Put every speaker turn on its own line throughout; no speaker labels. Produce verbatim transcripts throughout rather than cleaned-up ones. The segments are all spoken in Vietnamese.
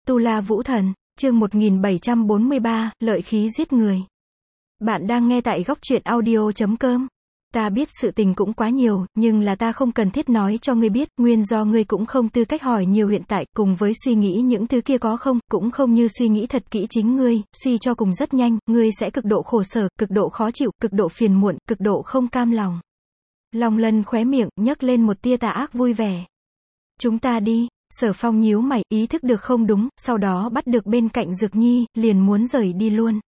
Tu La Vũ Thần, chương một nghìn bảy trăm bốn mươi ba, lợi khí giết người. Bạn đang nghe tại góc truyện audio chấm com. Ta biết sự tình cũng quá nhiều, nhưng là ta không cần thiết nói cho ngươi biết, nguyên do ngươi cũng không tư cách hỏi nhiều hiện tại, cùng với suy nghĩ những thứ kia có không, cũng không như suy nghĩ thật kỹ chính ngươi, suy cho cùng rất nhanh, ngươi sẽ cực độ khổ sở, cực độ khó chịu, cực độ phiền muộn, cực độ không cam lòng. Long Lân khóe miệng, nhấc lên một tia tà ác vui vẻ. Chúng ta đi. Sở Phong nhíu mày, ý thức được không đúng, sau đó bắt được bên cạnh Dược Nhi, liền muốn rời đi luôn.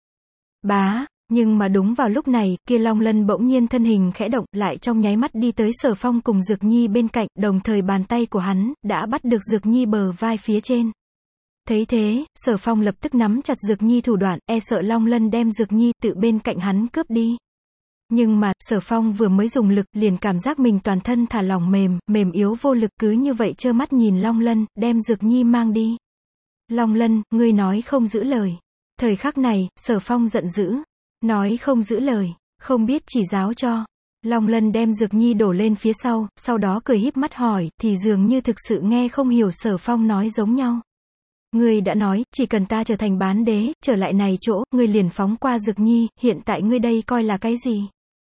Bá, nhưng mà đúng vào lúc này, kia Long Lân bỗng nhiên thân hình khẽ động, lại trong nháy mắt đi tới Sở Phong cùng Dược Nhi bên cạnh, đồng thời bàn tay của hắn, đã bắt được Dược Nhi bờ vai phía trên. Thấy thế, Sở Phong lập tức nắm chặt Dược Nhi thủ đoạn, e sợ Long Lân đem Dược Nhi tự bên cạnh hắn cướp đi. Nhưng mà, Sở Phong vừa mới dùng lực, liền cảm giác mình toàn thân thả lỏng mềm, mềm yếu vô lực cứ như vậy trơ mắt nhìn Long Lân, đem Dược Nhi mang đi. Long Lân, ngươi nói không giữ lời. Thời khắc này, Sở Phong giận dữ. Nói không giữ lời, không biết chỉ giáo cho. Long Lân đem Dược Nhi đổ lên phía sau, sau đó cười híp mắt hỏi, thì dường như thực sự nghe không hiểu Sở Phong nói giống nhau. Ngươi đã nói, chỉ cần ta trở thành bán đế, trở lại này chỗ, ngươi liền phóng qua Dược Nhi, hiện tại ngươi đây coi là cái gì?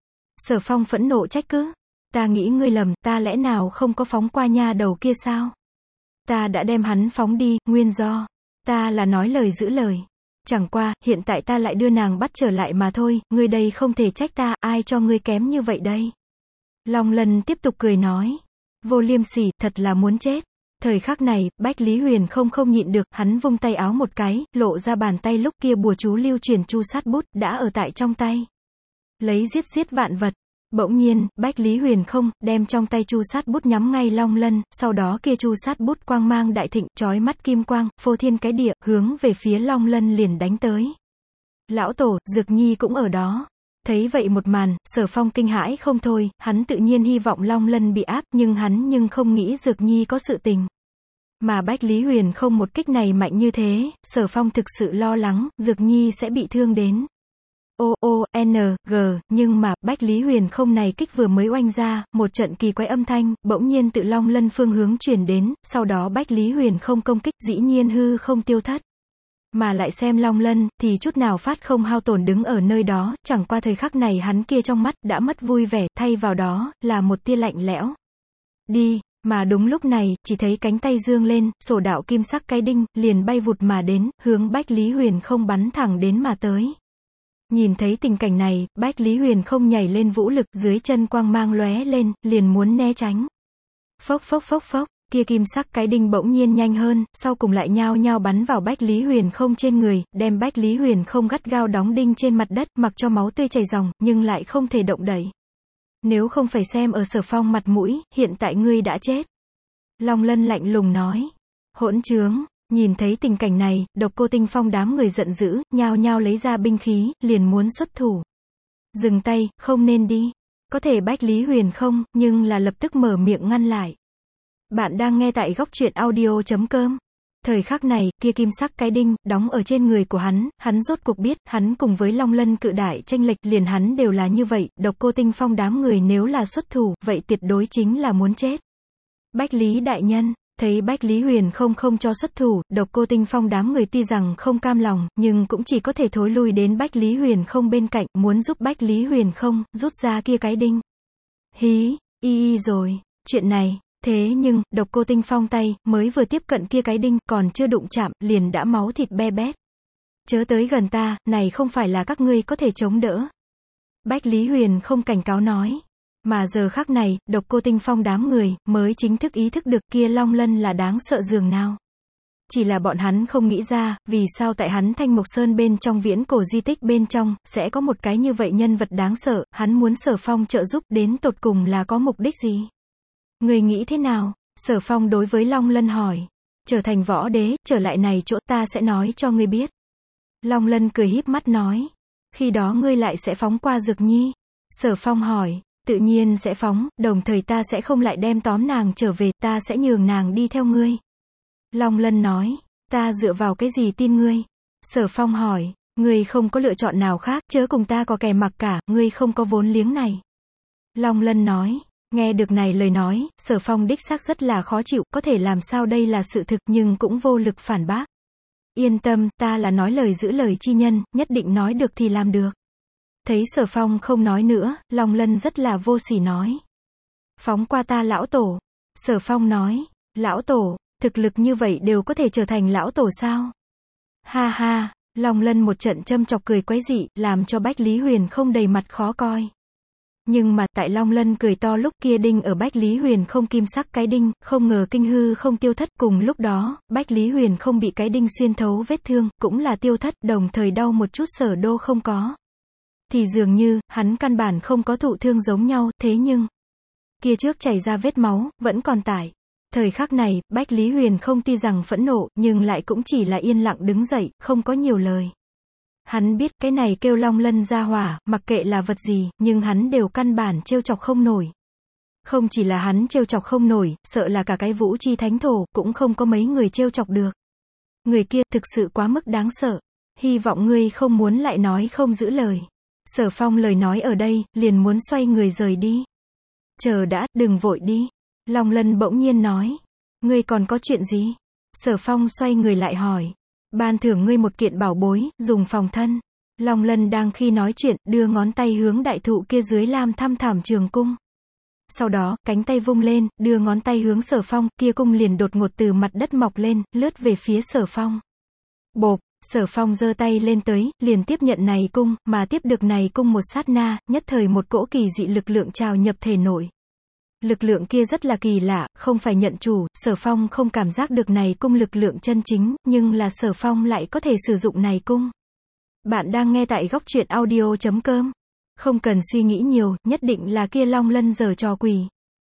Sở Phong phẫn nộ trách cứ. Ta nghĩ ngươi lầm, ta lẽ nào không có phóng qua nha đầu kia sao? Ta đã đem hắn phóng đi, nguyên do. Ta là nói lời giữ lời. Chẳng qua, hiện tại ta lại đưa nàng bắt trở lại mà thôi, ngươi đây không thể trách ta, ai cho ngươi kém như vậy đây? Long Lân tiếp tục cười nói. Vô liêm sỉ, thật là muốn chết. Thời khắc này, Bách Lý Huyền không không nhịn được, hắn vung tay áo một cái, lộ ra bàn tay lúc kia bùa chú lưu truyền chu sát bút, đã ở tại trong tay. Lấy giết giết vạn vật. Bỗng nhiên, Bách Lý Huyền không, đem trong tay chu sát bút nhắm ngay Long Lân, sau đó kia chu sát bút quang mang đại thịnh, chói mắt kim quang, phô thiên cái địa, hướng về phía Long Lân liền đánh tới. Lão Tổ, Dược Nhi cũng ở đó. Thấy vậy một màn, Sở Phong kinh hãi không thôi, hắn tự nhiên hy vọng Long Lân bị áp, nhưng hắn nhưng không nghĩ Dược Nhi có sự tình. Mà Bách Lý Huyền không một kích này mạnh như thế, Sở Phong thực sự lo lắng, Dược Nhi sẽ bị thương đến. O, O, N, G, nhưng mà, Bách Lý Huyền không này kích vừa mới oanh ra, một trận kỳ quái âm thanh, bỗng nhiên tự Long Lân phương hướng chuyển đến, sau đó Bách Lý Huyền không công kích, dĩ nhiên hư không tiêu thất. Mà lại xem Long Lân, thì chút nào phát không hao tổn đứng ở nơi đó, chẳng qua thời khắc này hắn kia trong mắt, đã mất vui vẻ, thay vào đó, là một tia lạnh lẽo. Đi, mà đúng lúc này, chỉ thấy cánh tay dương lên, sổ đạo kim sắc cái đinh, liền bay vụt mà đến, hướng Bách Lý Huyền không bắn thẳng đến mà tới. Nhìn thấy tình cảnh này, Bách Lý Huyền không nhảy lên vũ lực, dưới chân quang mang lóe lên, liền muốn né tránh. Phốc phốc phốc phốc, kia kim sắc cái đinh bỗng nhiên nhanh hơn, sau cùng lại nhao nhao bắn vào Bách Lý Huyền không trên người, đem Bách Lý Huyền không gắt gao đóng đinh trên mặt đất, mặc cho máu tươi chảy ròng, nhưng lại không thể động đậy. Nếu không phải xem ở Sở Phong mặt mũi, hiện tại ngươi đã chết. Long Lân lạnh lùng nói. Hỗn trướng. Nhìn thấy tình cảnh này, Độc Cô Tinh Phong đám người giận dữ, nhao nhao lấy ra binh khí, liền muốn xuất thủ. Dừng tay, không nên đi. Có thể Bách Lý Huyền không, nhưng là lập tức mở miệng ngăn lại. Bạn đang nghe tại góc truyện audio chấm com. Thời khắc này, kia kim sắc cái đinh, đóng ở trên người của hắn, hắn rốt cuộc biết, hắn cùng với Long Lân cự đại tranh lệch, liền hắn đều là như vậy, Độc Cô Tinh Phong đám người nếu là xuất thủ, vậy tuyệt đối chính là muốn chết. Bách Lý đại nhân. Thấy Bách Lý Huyền không không cho xuất thủ, Độc Cô Tinh Phong đám người tuy rằng không cam lòng, nhưng cũng chỉ có thể thối lui đến Bách Lý Huyền không bên cạnh, muốn giúp Bách Lý Huyền không, rút ra kia cái đinh. Hí, y y rồi, chuyện này, thế nhưng, Độc Cô Tinh Phong tay, mới vừa tiếp cận kia cái đinh, còn chưa đụng chạm, liền đã máu thịt be bét. Chớ tới gần ta, này không phải là các ngươi có thể chống đỡ. Bách Lý Huyền không cảnh cáo nói. Mà giờ khắc này, Độc Cô Tinh Phong đám người, mới chính thức ý thức được kia Long Lân là đáng sợ dường nào. Chỉ là bọn hắn không nghĩ ra, vì sao tại hắn Thanh Mộc Sơn bên trong viễn cổ di tích bên trong, sẽ có một cái như vậy nhân vật đáng sợ, hắn muốn Sở Phong trợ giúp đến tột cùng là có mục đích gì? Người nghĩ thế nào? Sở Phong đối với Long Lân hỏi. Trở thành võ đế, trở lại này chỗ ta sẽ nói cho ngươi biết. Long Lân cười híp mắt nói. Khi đó ngươi lại sẽ phóng qua Dược Nhi. Sở Phong hỏi. Tự nhiên sẽ phóng, đồng thời ta sẽ không lại đem tóm nàng trở về, ta sẽ nhường nàng đi theo ngươi. Long Lân nói, ta dựa vào cái gì tin ngươi? Sở Phong hỏi, ngươi không có lựa chọn nào khác, chớ cùng ta có kè mặc cả, ngươi không có vốn liếng này. Long Lân nói, nghe được này lời nói, Sở Phong đích xác rất là khó chịu, có thể làm sao đây là sự thực nhưng cũng vô lực phản bác. Yên tâm, ta là nói lời giữ lời chi nhân, nhất định nói được thì làm được. Thấy Sở Phong không nói nữa, Long Lân rất là vô sỉ nói. Phóng qua ta lão tổ. Sở Phong nói, lão tổ, thực lực như vậy đều có thể trở thành lão tổ sao? Ha ha, Long Lân một trận châm chọc cười quái dị, làm cho Bách Lý Huyền không đầy mặt khó coi. Nhưng mà, tại Long Lân cười to lúc kia đinh ở Bách Lý Huyền không kim sắc cái đinh, không ngờ kinh hư không tiêu thất, cùng lúc đó, Bách Lý Huyền không bị cái đinh xuyên thấu vết thương, cũng là tiêu thất, đồng thời đau một chút sở đô không có. Thì dường như, hắn căn bản không có thụ thương giống nhau, thế nhưng, kia trước chảy ra vết máu, vẫn còn tải. Thời khắc này, Bách Lý Huyền không tuy rằng phẫn nộ, nhưng lại cũng chỉ là yên lặng đứng dậy, không có nhiều lời. Hắn biết, cái này kêu Long Lân ra hỏa, mặc kệ là vật gì, nhưng hắn đều căn bản trêu chọc không nổi. Không chỉ là hắn trêu chọc không nổi, sợ là cả cái Vũ Chi Thánh Thổ, cũng không có mấy người trêu chọc được. Người kia, thực sự quá mức đáng sợ. Hy vọng ngươi không muốn lại nói không giữ lời. Sở Phong lời nói ở đây, liền muốn xoay người rời đi. Chờ đã, đừng vội đi. Long Lân bỗng nhiên nói. Ngươi còn có chuyện gì? Sở Phong xoay người lại hỏi. Ban thưởng ngươi một kiện bảo bối, dùng phòng thân. Long Lân đang khi nói chuyện, đưa ngón tay hướng đại thụ kia dưới lam thăm thảm trường cung. Sau đó, cánh tay vung lên, đưa ngón tay hướng Sở Phong, kia cung liền đột ngột từ mặt đất mọc lên, lướt về phía Sở Phong. Bộp, Sở Phong giơ tay lên tới, liền tiếp nhận này cung, mà tiếp được này cung một sát na, nhất thời một cỗ kỳ dị lực lượng trào nhập thể nội. Lực lượng kia rất là kỳ lạ, không phải nhận chủ, Sở Phong không cảm giác được này cung lực lượng chân chính, nhưng là Sở Phong lại có thể sử dụng này cung. Bạn đang nghe tại góc truyện audio chấm com. Không cần suy nghĩ nhiều, nhất định là kia Long Lân giở trò quỷ.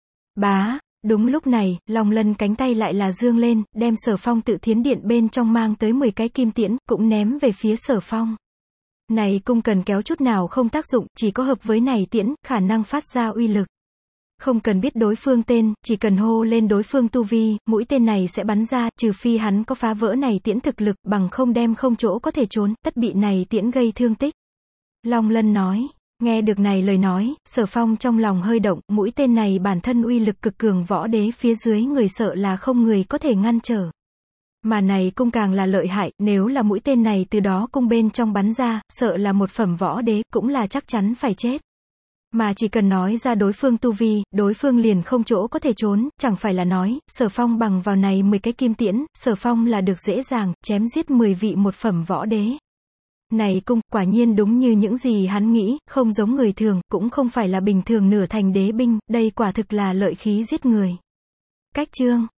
Bá, đúng lúc này, Long Lân cánh tay lại là dương lên, đem Sở Phong tự thiến điện bên trong mang tới mười cái kim tiễn, cũng ném về phía Sở Phong. Này cung cần kéo chút nào không tác dụng, chỉ có hợp với này tiễn, khả năng phát ra uy lực. Không cần biết đối phương tên, chỉ cần hô lên đối phương tu vi, mũi tên này sẽ bắn ra, trừ phi hắn có phá vỡ này tiễn thực lực, bằng không đem không chỗ có thể trốn, tất bị này tiễn gây thương tích. Long Lân nói, nghe được này lời nói, Sở Phong trong lòng hơi động, mũi tên này bản thân uy lực cực cường võ đế phía dưới người sợ là không người có thể ngăn trở. Mà này cung càng là lợi hại, nếu là mũi tên này từ đó cung bên trong bắn ra, sợ là một phẩm võ đế, cũng là chắc chắn phải chết. Mà chỉ cần nói ra đối phương tu vi, đối phương liền không chỗ có thể trốn, chẳng phải là nói, Sở Phong bằng vào này mười cái kim tiễn, Sở Phong là được dễ dàng, chém giết mười vị một phẩm võ đế. Này cung, quả nhiên đúng như những gì hắn nghĩ, không giống người thường, cũng không phải là bình thường nửa thành đế binh, đây quả thực là lợi khí giết người. Cách chương